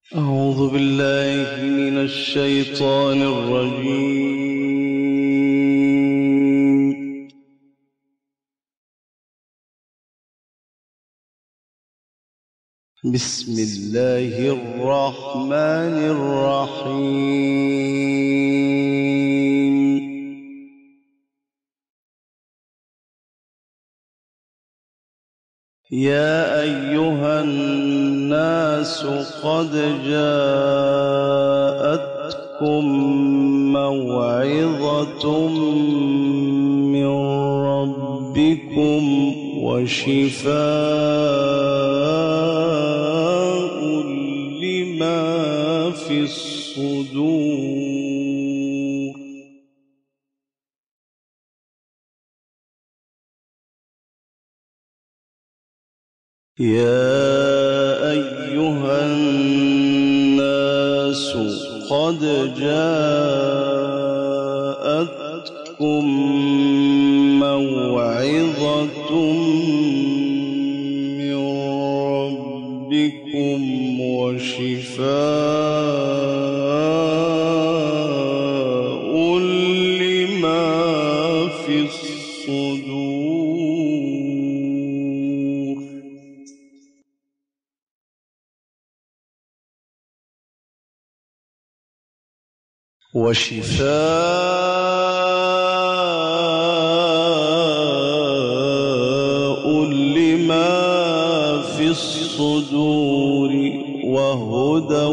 أعوذ بالله من الشيطان الرجيم. بسم الله الرحمن الرحيم. يا أيها الناس قد جاءتكم موعظة من ربكم وشفاء لما في الصدور. يا أيها الناس قد جاءتكم موعظة من ربكم وشفاء لما في الصدور. وشفاء لما في الصدور وهدى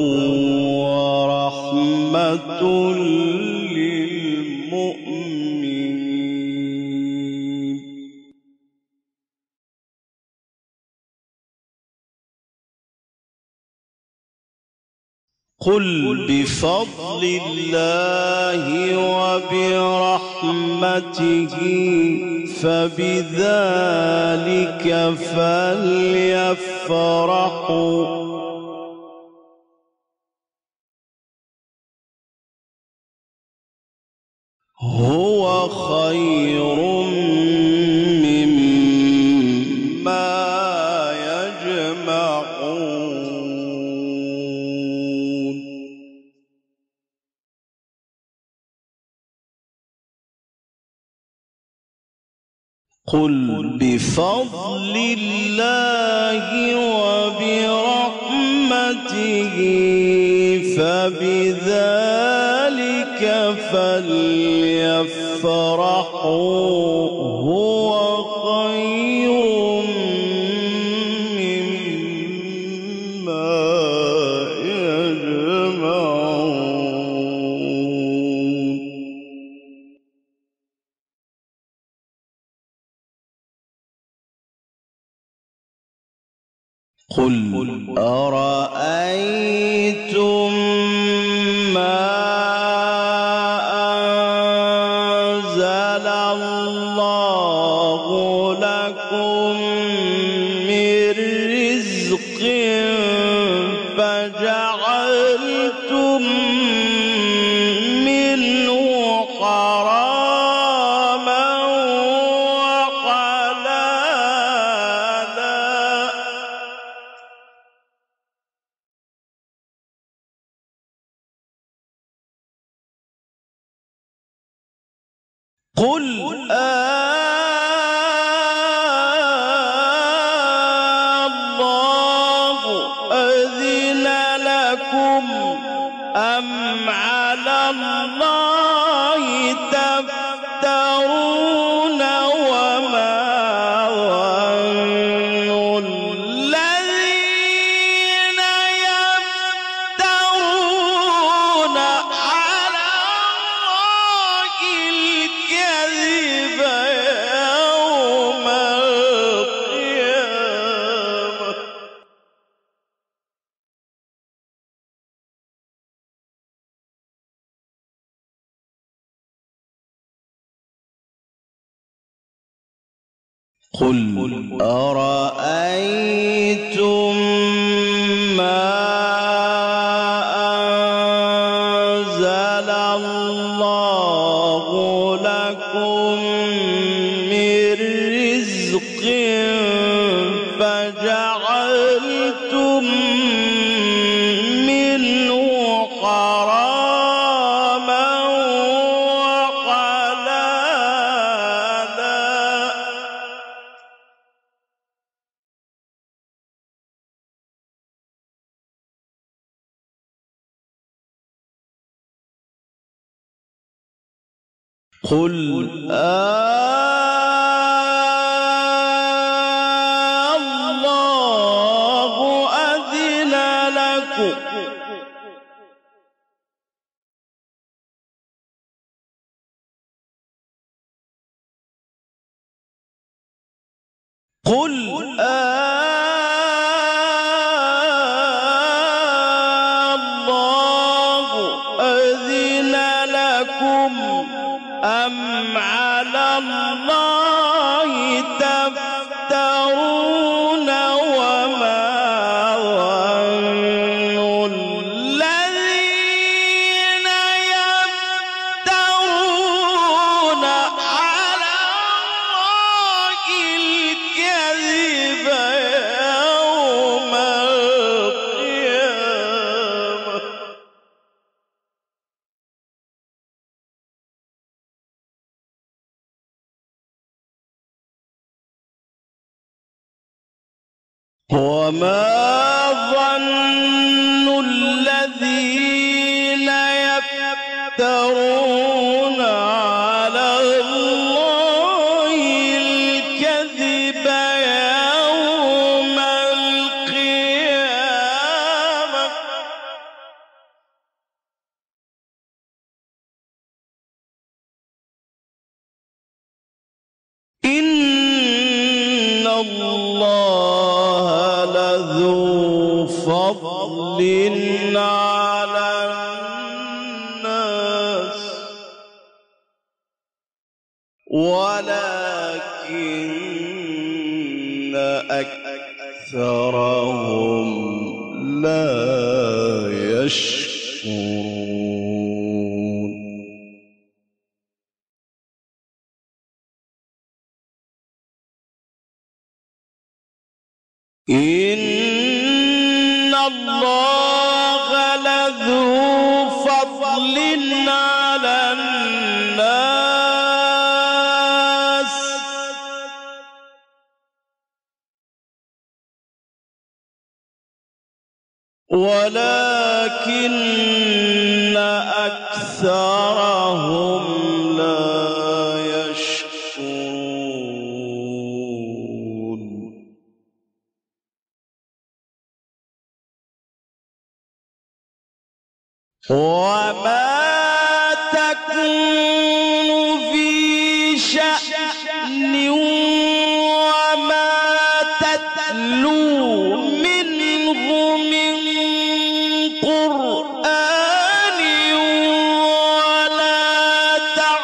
ورحمة للمؤمنين. قل بفضل الله وبرحمته فبذلك فليفرحوا هو خير مما يجمعون. قل بفضل الله وبرحمته فبذلك فليفرحوا هو خير مما يجمعون. قل أرأيتم ما أنزل الله لكم من رزق فجعلتم منه حراما وحلالا. قل الله أذن لكم أم على الله تفترون وما ظن الذين يفترون على الله الكذب يوم القيامة. قل أرأيتم ما أنزل الله لكم من رزق فجعلتم من قل الله أذن لكم قل الله أذن لكم أم على الله تفترون وما ظن الذين يفترون على الله الكذب يوم القيامة وما ظن الذين يفترون على الله الكذب يوم القيامة إن الله لذو فضل على الناس ولكن أكثرهم لا يشكرون إن الله لذو فضل على الناس ولكن أكثرهم لا يشكرون وما تكون في شأن وما تتلو منه من قرآن ولا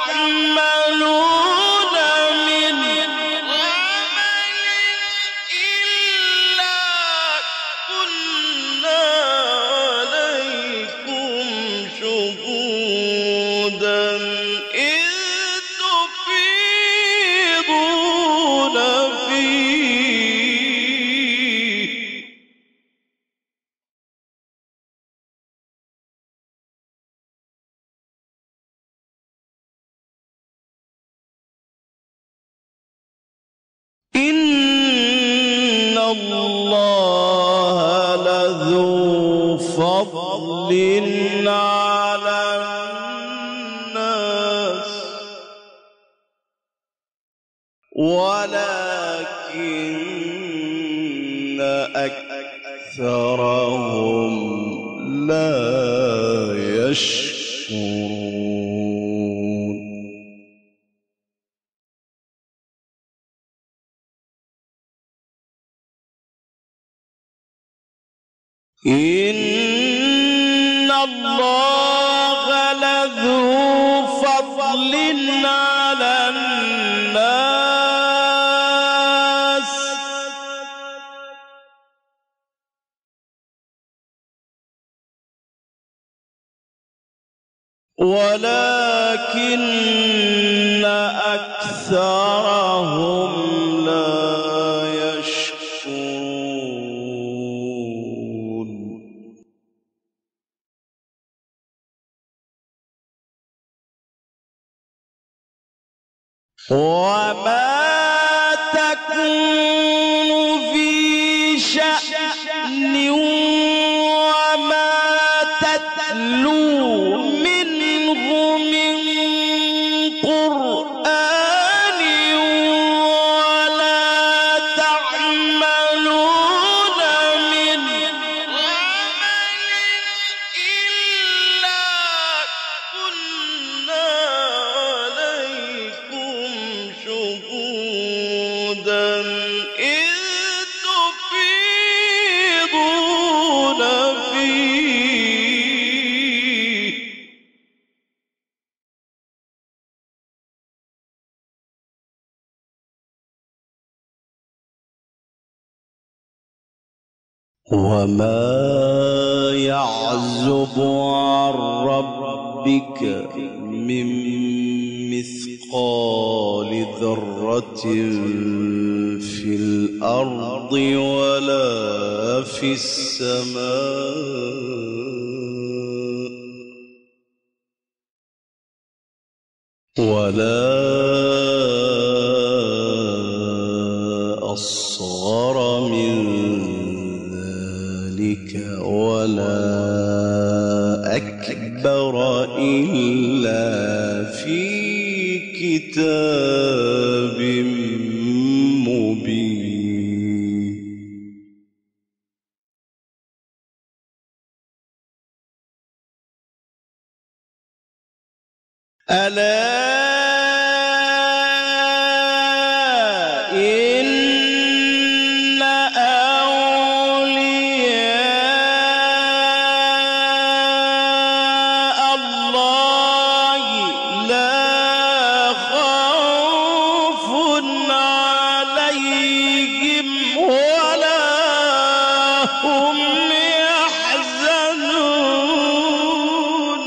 تعملون من عمل إلا كنا عليكم شهودا إذ تفيضون فيه إن الله لذو فضل على الناس ولكن أكثرهم لا يشكرون إن الله لذو فضل على الناس ولكن أكثرهم لا يشكرون وما تكون في شأن وما تتلو منه من قرآن إذ تفيضون فيه وما يعزب عن ربك من مثقال ذرة في الأرض ولا في السماء ولا أصغر من ذلك ولا أكبر إلا في كتاب مبين ألا إن أولياء الله لا خوف عليهم ولا هم يحزنون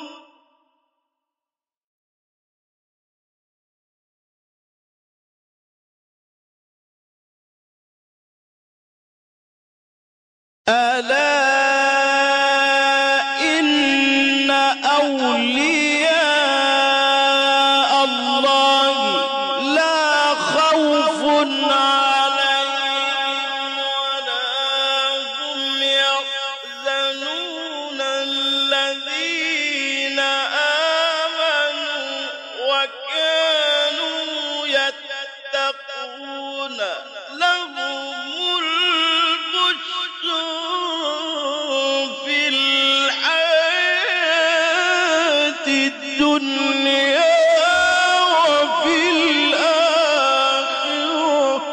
ألا إن أولياء الله لا خوف عليهم ولا هم يحزنون الذين آمنوا وكانوا يتقون لهم في الحياة الدنيا وفي الآخرة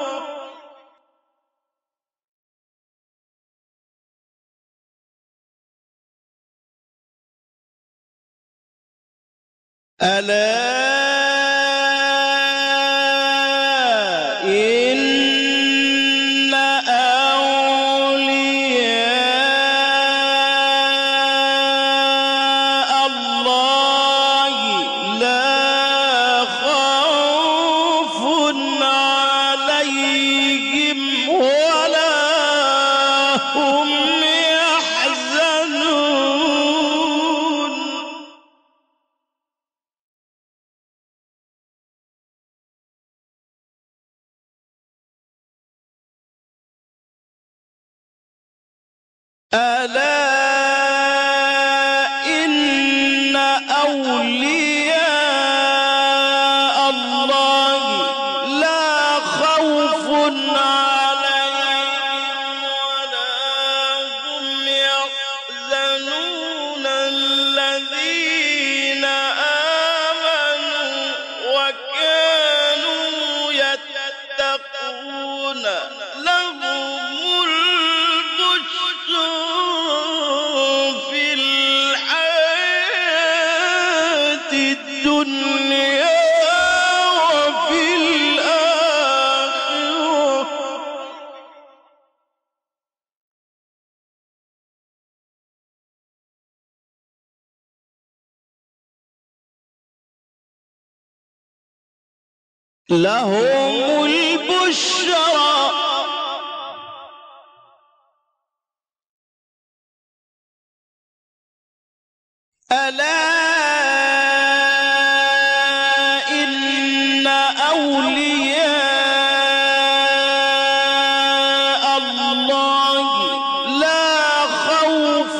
ألا إن أولياء الله لا خوف عليهم ولا هم يحزنون ألا إن أولياء الله لا خوف عليهم ولا هم يحزنون الذين آمنوا وكانوا يتقون لهم في الحياة الدنيا وفي الآخرة لهم البشرى ألا إن أولياء الله لا خوف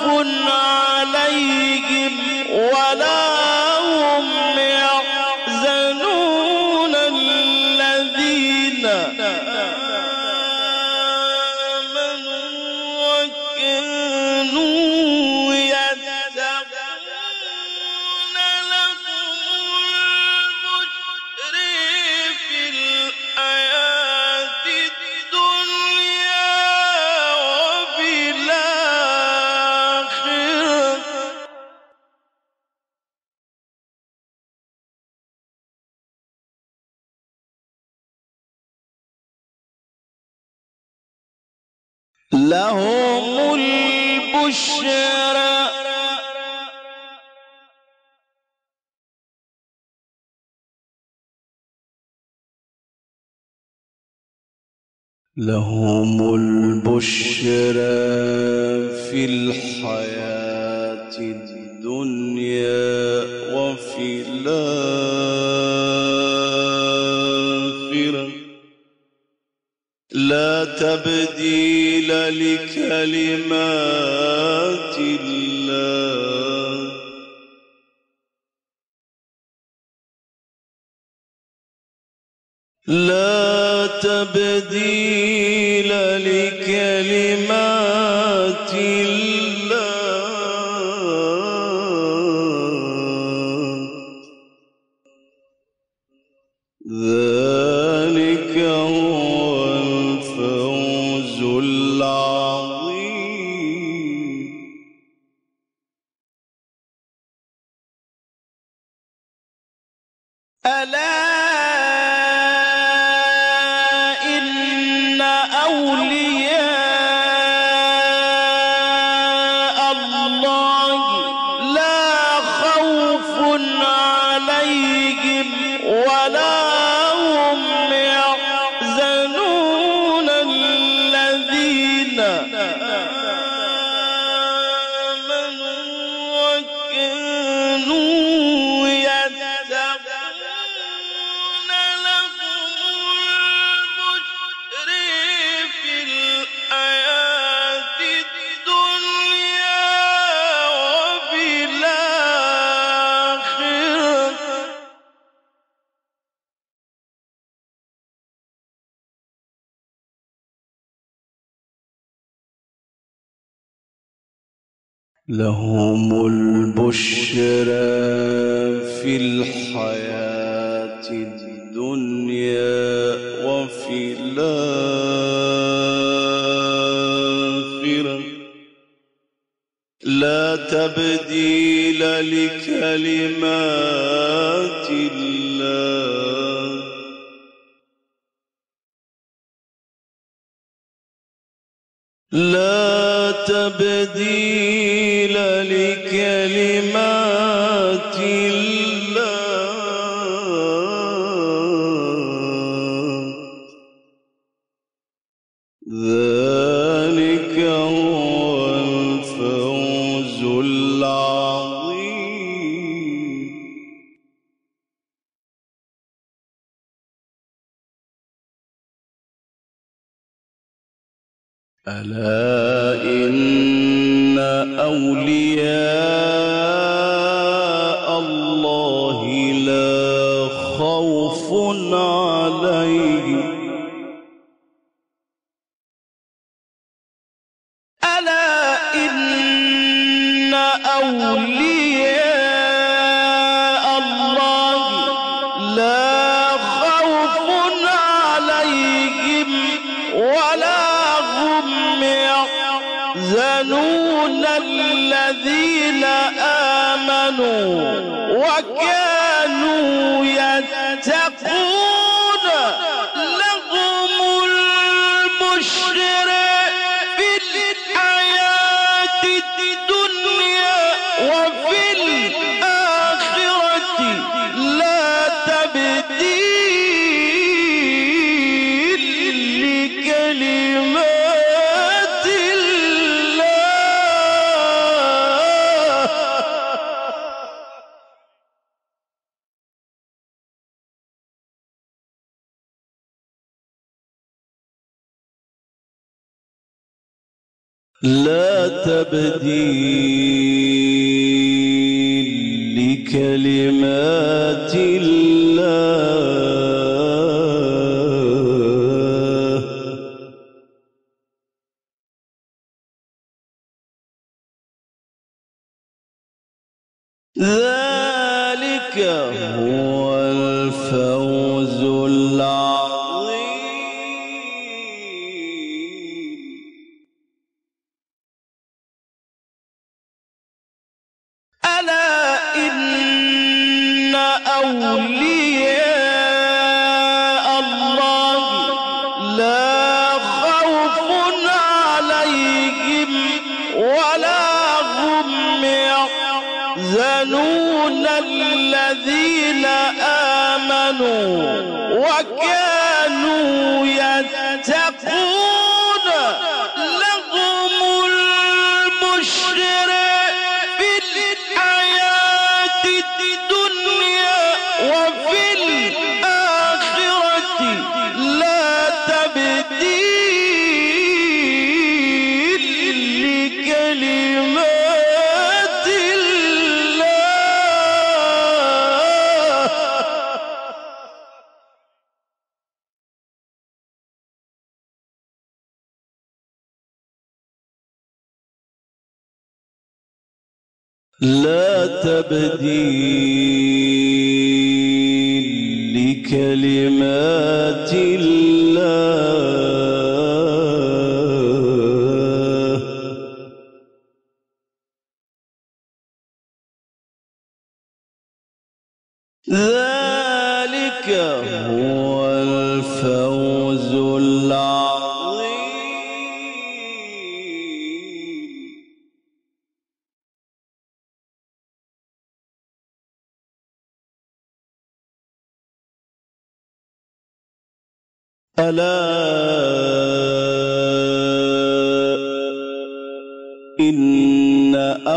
عليهم ولا هم يحزنون الذين آمنوا وكانوا يتقون لهم البشر في الحياة لهم البشرى لهم البشرى في الحياة الدنيا وفي الآخرة لا تبديل لكلمات الله لا تبديل لكلمات الله ذلك هو الفوز العظيم ألا لهم البشرى في الحياة الدنيا وفي الآخرة لا تبديل لكلمات الله لا تبديل لكلمات الله ذلك هو الفوز العظيم ألا إن أولياء الله لا خوف عليهم ألا إن أولياء الله لا خوف عليهم ولا يحزنون الذين آمنوا وكانوا يتقون لهم البشرى في الحياة الدنيا وفي الآخرة لا تبديل لكلمات لا تبديل لكلمات الله ذلك هو الفوز العظيم ألا إن أولياء الله لا خوف عليهم ولا هم يحزنون الذين آمنوا وكانوا يتقون لهم البشر في الحياة الدنيا وفي الآخرة لا تبديل لكلمات الله. لا تبديل لكلمات الله. ذلك هو الفوز العظيم. ألا إن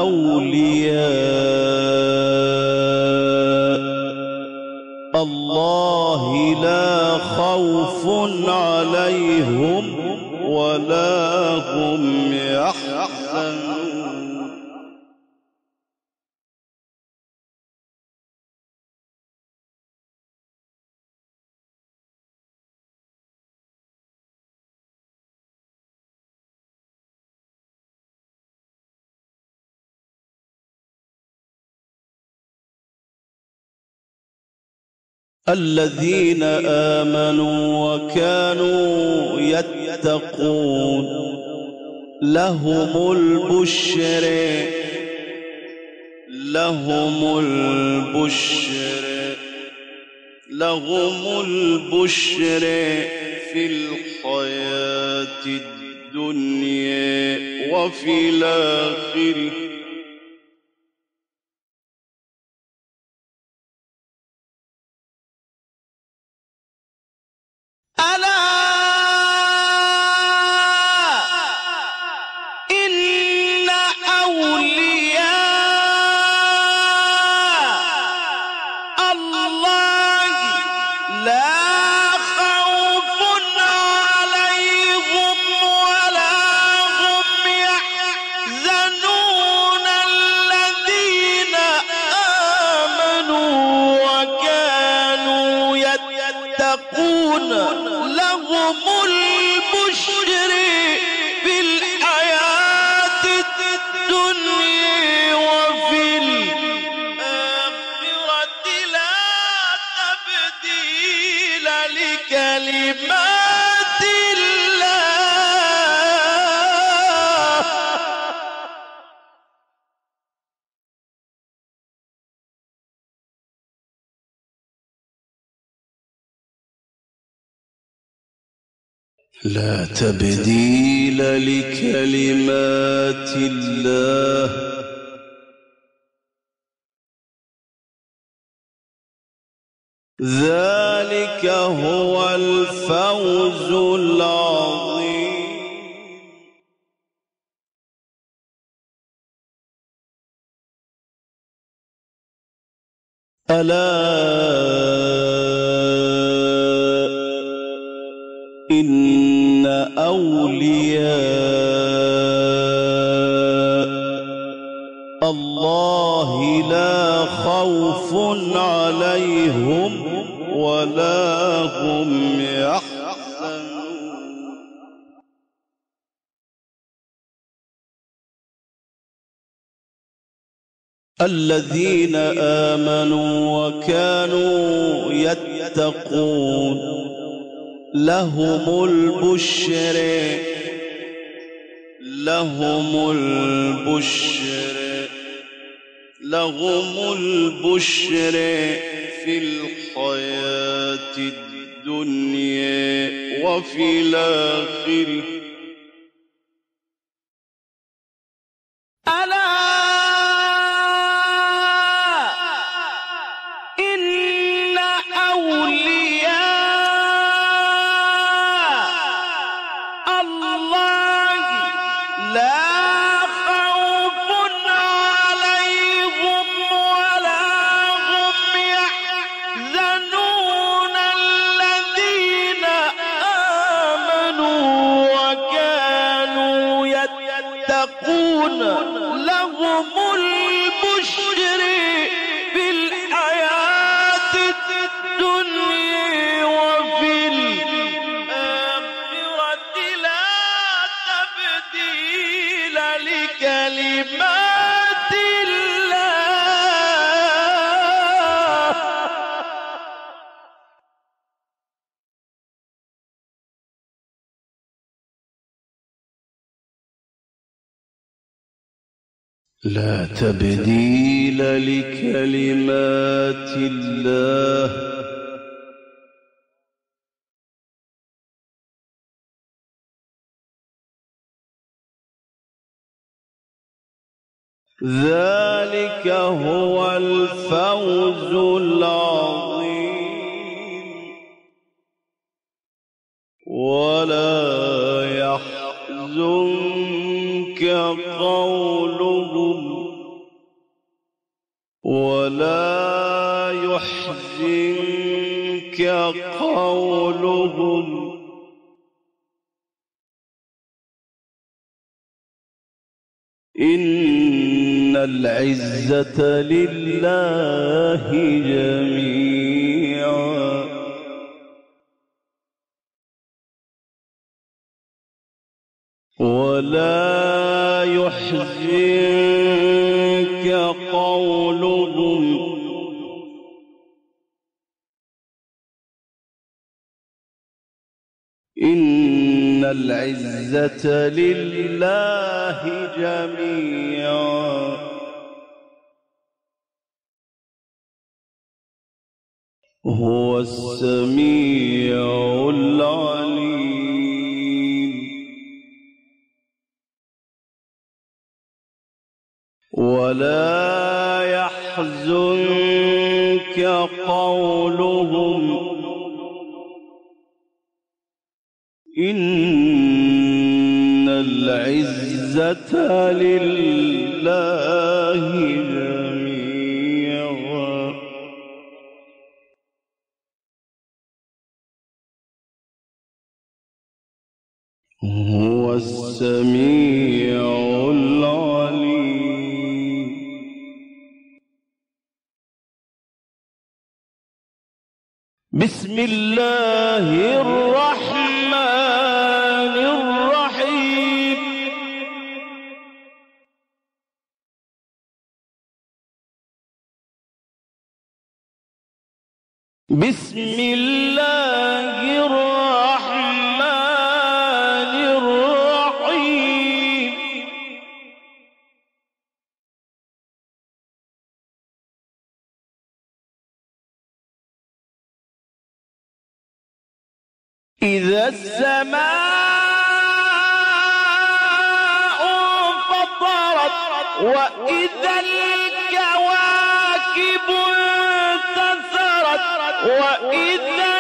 أولياء الله لا خوف عليهم ولا هم يحزنون. الذين آمنوا وكانوا يتقون لهم البشر لهم البشر لهم البشر في الحياة الدنيا وفي الآخرة ألا إن أولياء الله لا خوف عليهم ولا هم يحزنون الذين آمنوا وكانوا يتقون لهم البشر في الحياة الدنيا وفي الآخرة لا تبديل لكلمات الله. لا تبديل لكلمات الله. ذلك هو الفوز العظيم. ألا إن أولياء الله لا خوف عليهم ولا هم يحزنون. الذين آمنوا وكانوا يتقون لهم البشر لهم البشر لهم البشر في الحياة الدنيا وفي الآخرة لكلمات الله لا تبديل لكلمات الله ذلك هو الفوز العظيم ولا يحزنك قولهم ولا يحزنك قولهم إن العزة لله جميعا ولا يحزنك قولهم إن العزة لله جميعا هو السميع العليم ولا يحزنك قولهم إن العزة لله جميعا هو السميع العليم بسم الله الرحمن الرحيم بسم الله الرحمن الرحيم إذا السماء انفطرت وإذا الكواكب انتثرت وإذا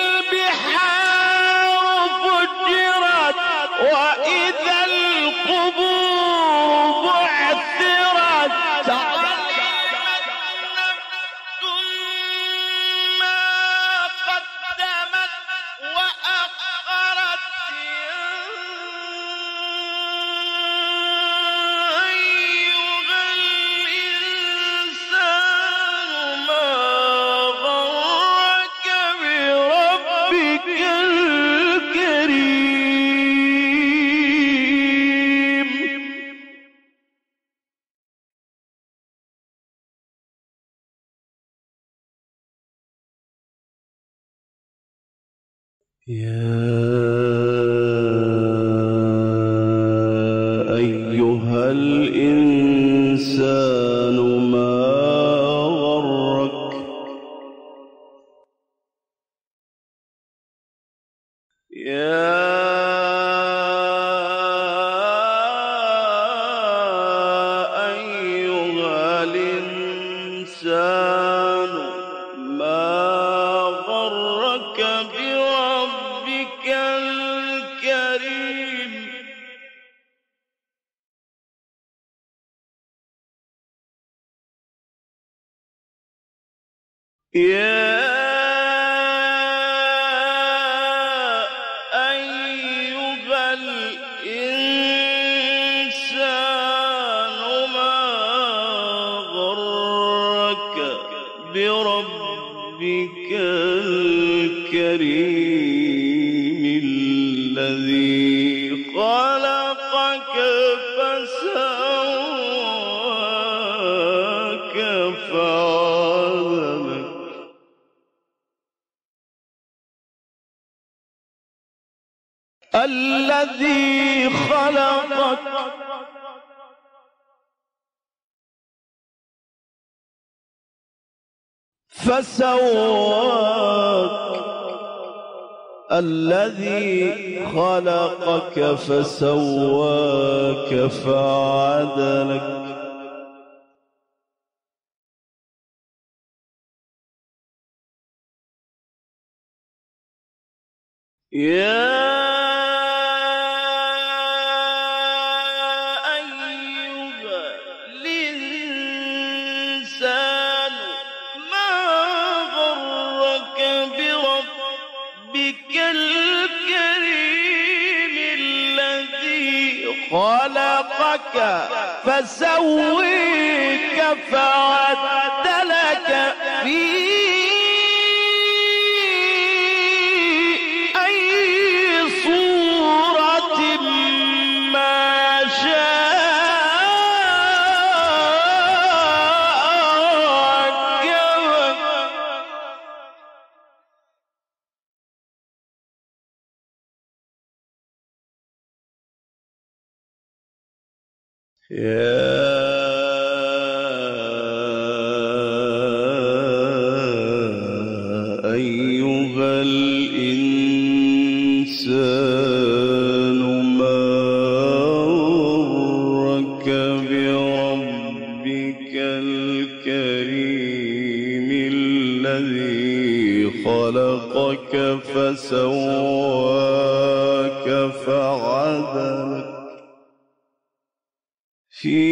البحار فجرت وإذا القبور بعثرت علمت نفس ما قدمت وأخرت أيها الإنسان ما غرك بربك الكريم يا أيها الإنسان ما غرك يا أيها الإنسان ما غرك بربك الكريم يا أيها الإنسان ما غرك بربك الكريم الذي خلقك فسواك الذي خلقك فسواك الذي خلقك فسواك فعدلك يا أيها الإنسان ما غرك بربك الكريم الذي خلقك فسويك فعدلك في يا أيها الإنسان ما غرك بربك الكريم الذي خلقك فسواك فعدلك في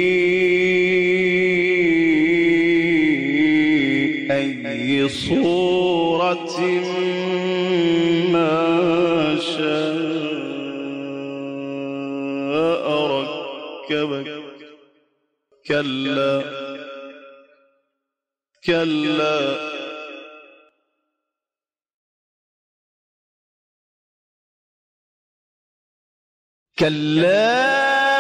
أي صورة ما شاء ركبك كلا كلا كلا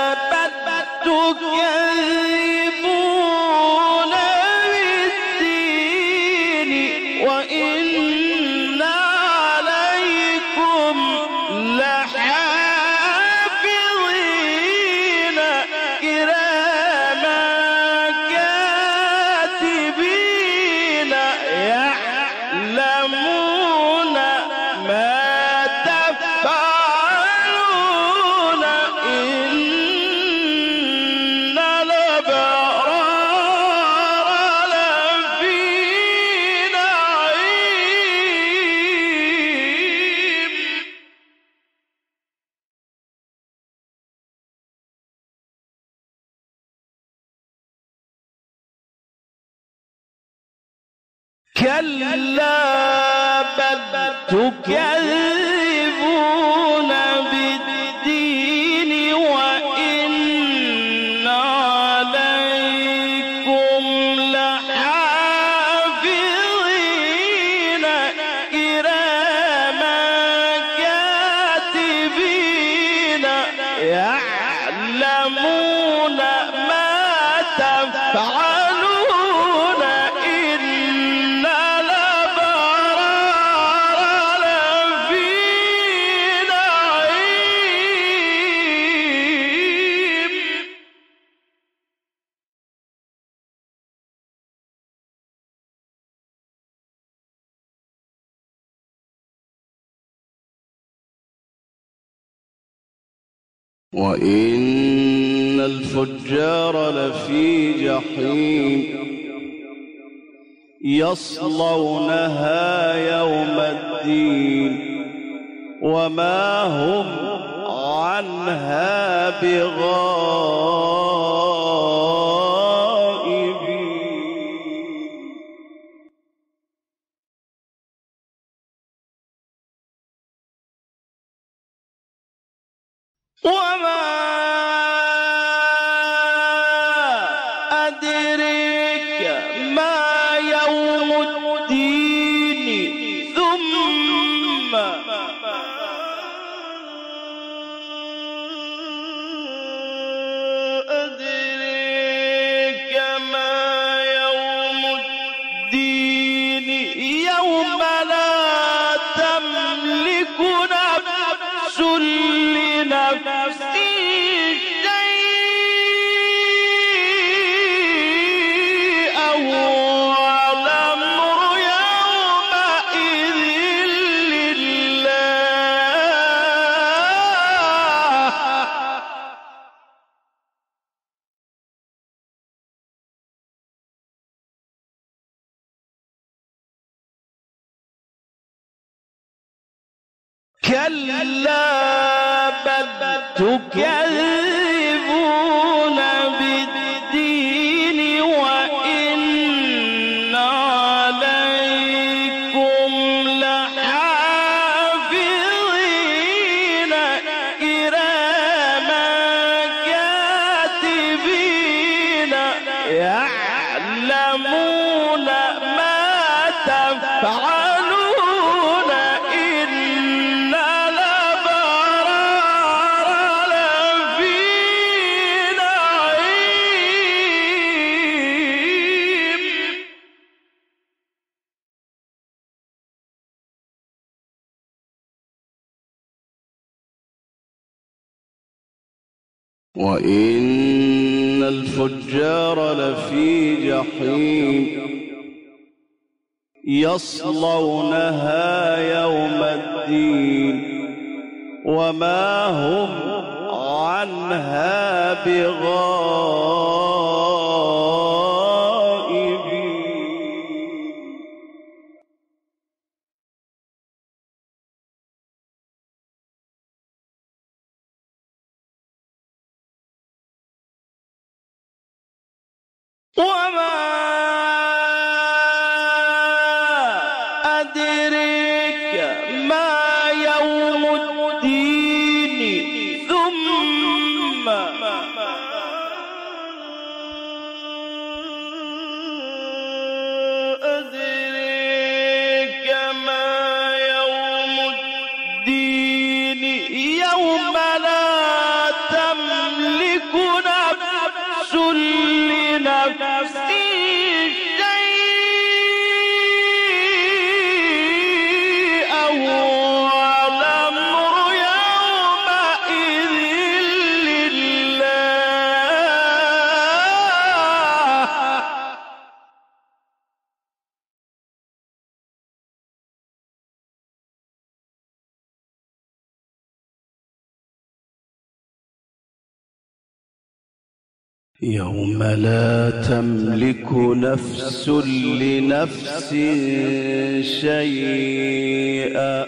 تكذبون بالدين وإن عليكم لحافظين كراما كاتبين يعلمون ما تفعلون كلا بل تكذبون بالدين وإن عليكم لحافظين كراما كاتبين يعلمون ما تفعلون وإن الفجار لفي جحيم يصلونها يوم الدين وما هم عنها بغائبين وما أدريك ما يوم الدين ثم أدريك ما يوم الدين يوم لا تملك نفس كلا بل تكذبون بالدين وإن عليكم لحافظين كراما كاتبين يعلمون ما تفعلون إن الأبرار لفي نعيم. وإن الفجار لفي جحيم يصلونها يوم الدين وما هم عنها بغائبين. وما أدريك ما يوم الدين ثم أدريك ما يوم الدين يوم لا تملك نفس لنفس شيئا والأمر يومئذ لله. يوم لا تملك نفس لنفس شيئا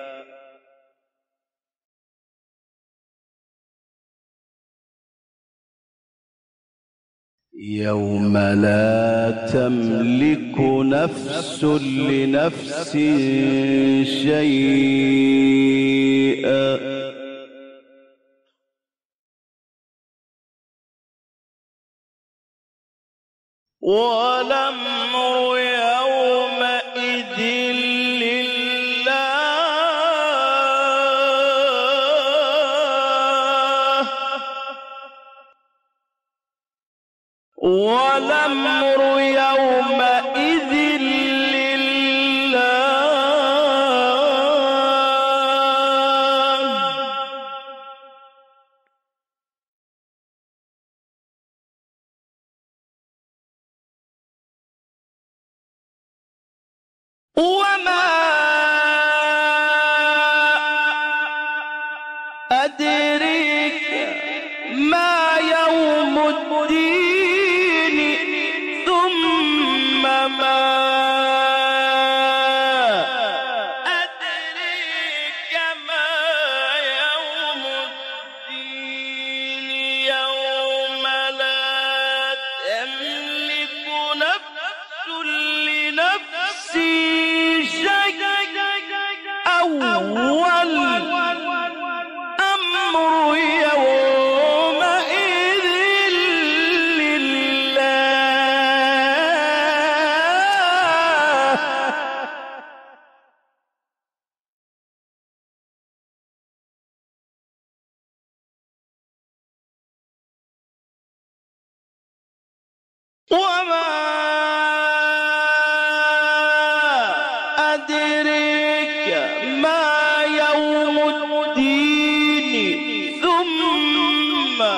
يوم لا تملك نفس لنفس شيئا والأمر يومئذ لله. والأمر يومئذ لله. وما أدريك ما يوم الدين ثم ما أدريك ما يوم الدين يوم لا تملك نفس لنفس والأمر يومئذ لله. وما أدريك ما يوم الدين ثم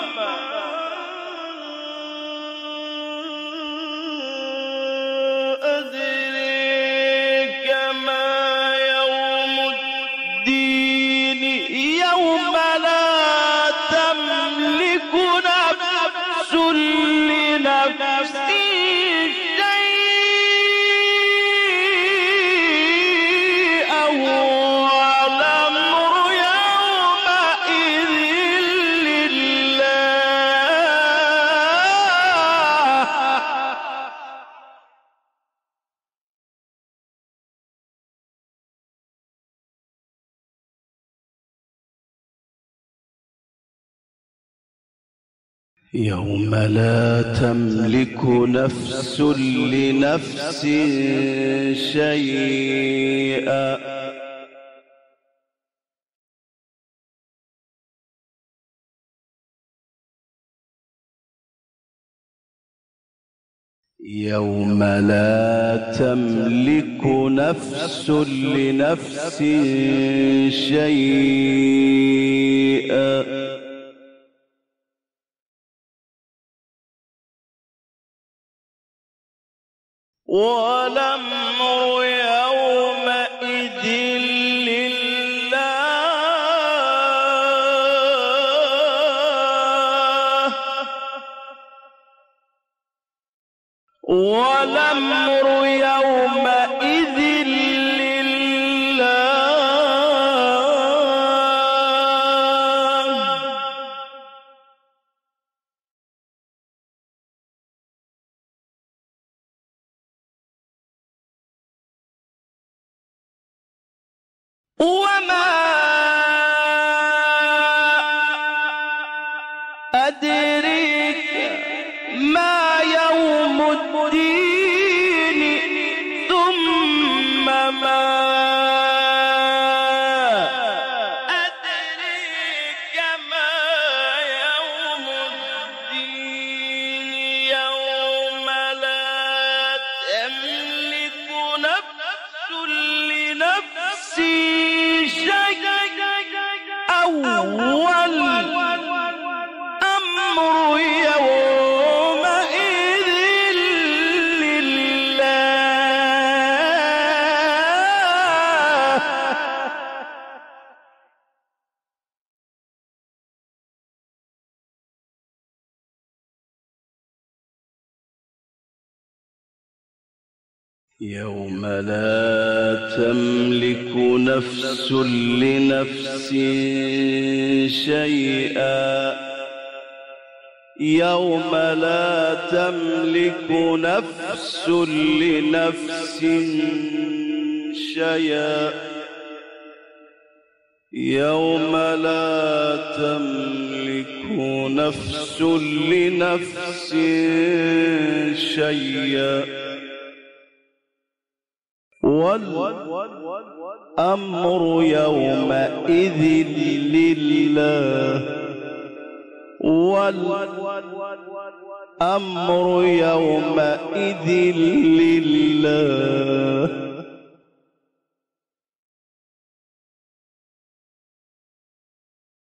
أدريك ما يوم الدين يوم لا تملك نفس لنفس يوم لا تملك نفس لنفس شيئا يوم لا تملك نفس لنفس شيئا والأمر يومئذ لله والأمر يومئذ لله وما أدريك ما يوم الدين ثم ما أدريك ما يوم الدين يوم لا تملك نفس لنفس أول أمر يومئذ لله يوم لا تملك نفس لنفس شيئا يوم لا تملك نفس لنفس شيئا يوم لا تملك نفس لنفس شيئا والأمر يومئذ لله والأمر يومئذ لله